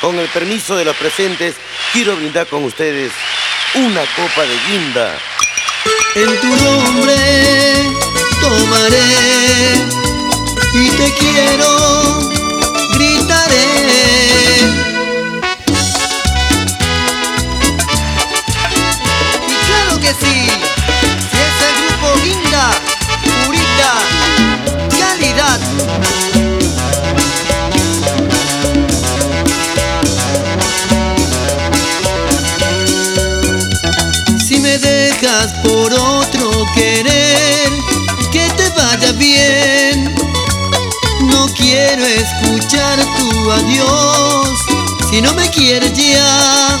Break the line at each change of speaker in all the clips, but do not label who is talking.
Con el permiso de los presentes, quiero brindar con ustedes una copa de guinda.
En tu nombre tomaré y te quiero, gritaré. Y claro que sí, si es el grupo Guinda, purita calidad. Si me dejas por otro querer, que te vaya bien. No quiero escuchar tu adiós si no me quieres ya.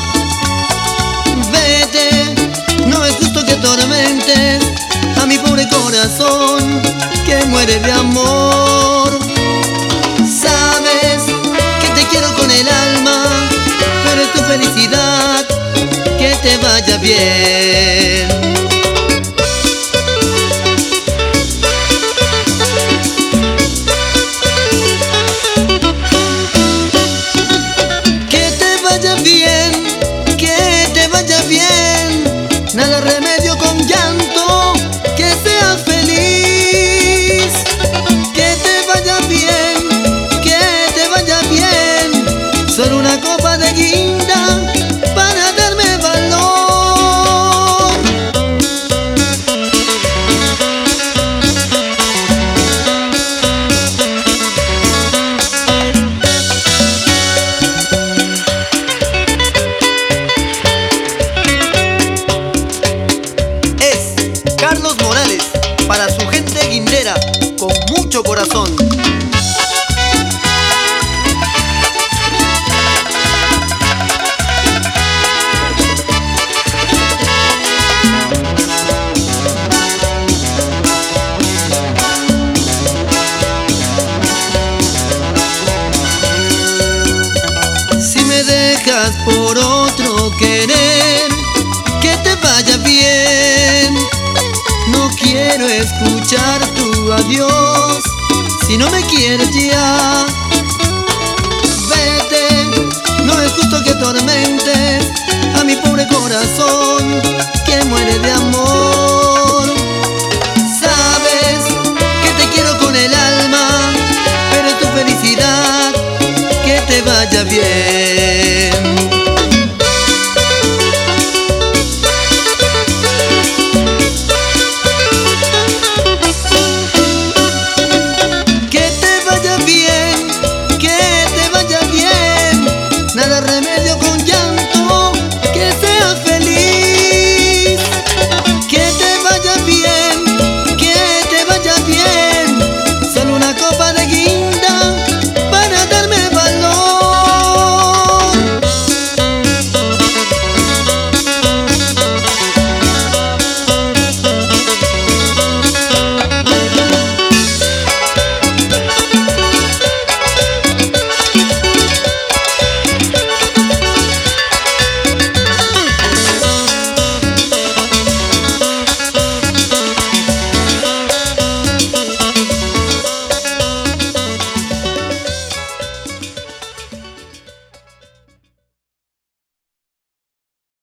Vete, no es justo que atormentes a mi pobre corazón que muere de amor. Sabes que te quiero con el alma, pero es tu felicidad que te vaya bien. Nada remedio con llanto, que seas feliz. Que te vaya bien, que te vaya bien. Solo una copa de guinda para darme valor. Carlos Morales, para su gente guindera, con mucho corazón. Si me dejas por otro querer, que te vaya bien. No quiero escuchar tu adiós si no me quieres ya. Vete, no es justo que atormentes a mi pobre corazón que muere de amor. Sabes que te quiero con el alma, pero es tu felicidad que te vaya bien.